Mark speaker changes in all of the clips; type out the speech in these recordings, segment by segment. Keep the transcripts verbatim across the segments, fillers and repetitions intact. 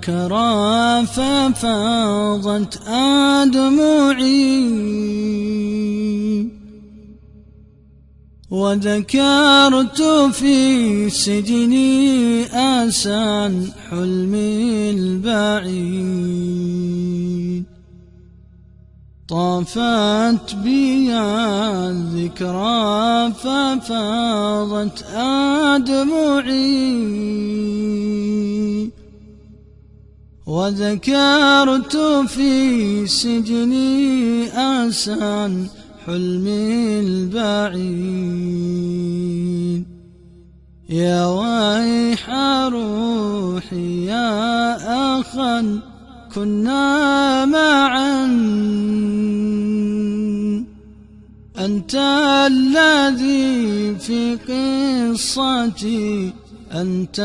Speaker 1: بكرا ففاضت أدمعي وذكرت في سجني آسى حلمي البعيد طافت بي الذكرى ففاضت أدمعي وذكرت في سجني آسى حلمي البعيد يا ويح روحي يا أخا كنا معا أنت الذي في قصتي أنت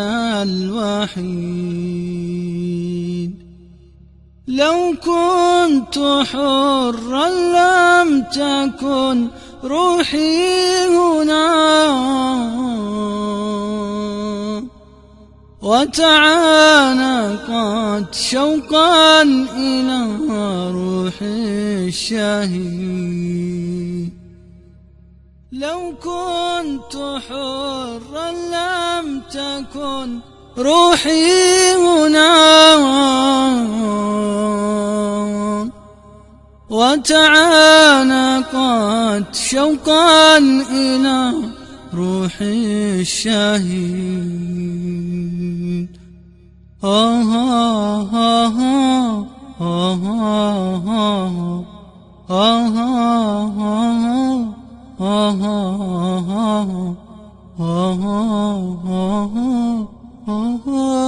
Speaker 1: الوحيد لو كنت حرا لم تكن روحي هنا وتعانقت شوقا إلى روحي الشهيد لو كنت حرا لم تكن روحي هنا وتعانقت شوقا إلى روحي الشهيد آه آه آه آه آه آه آه آه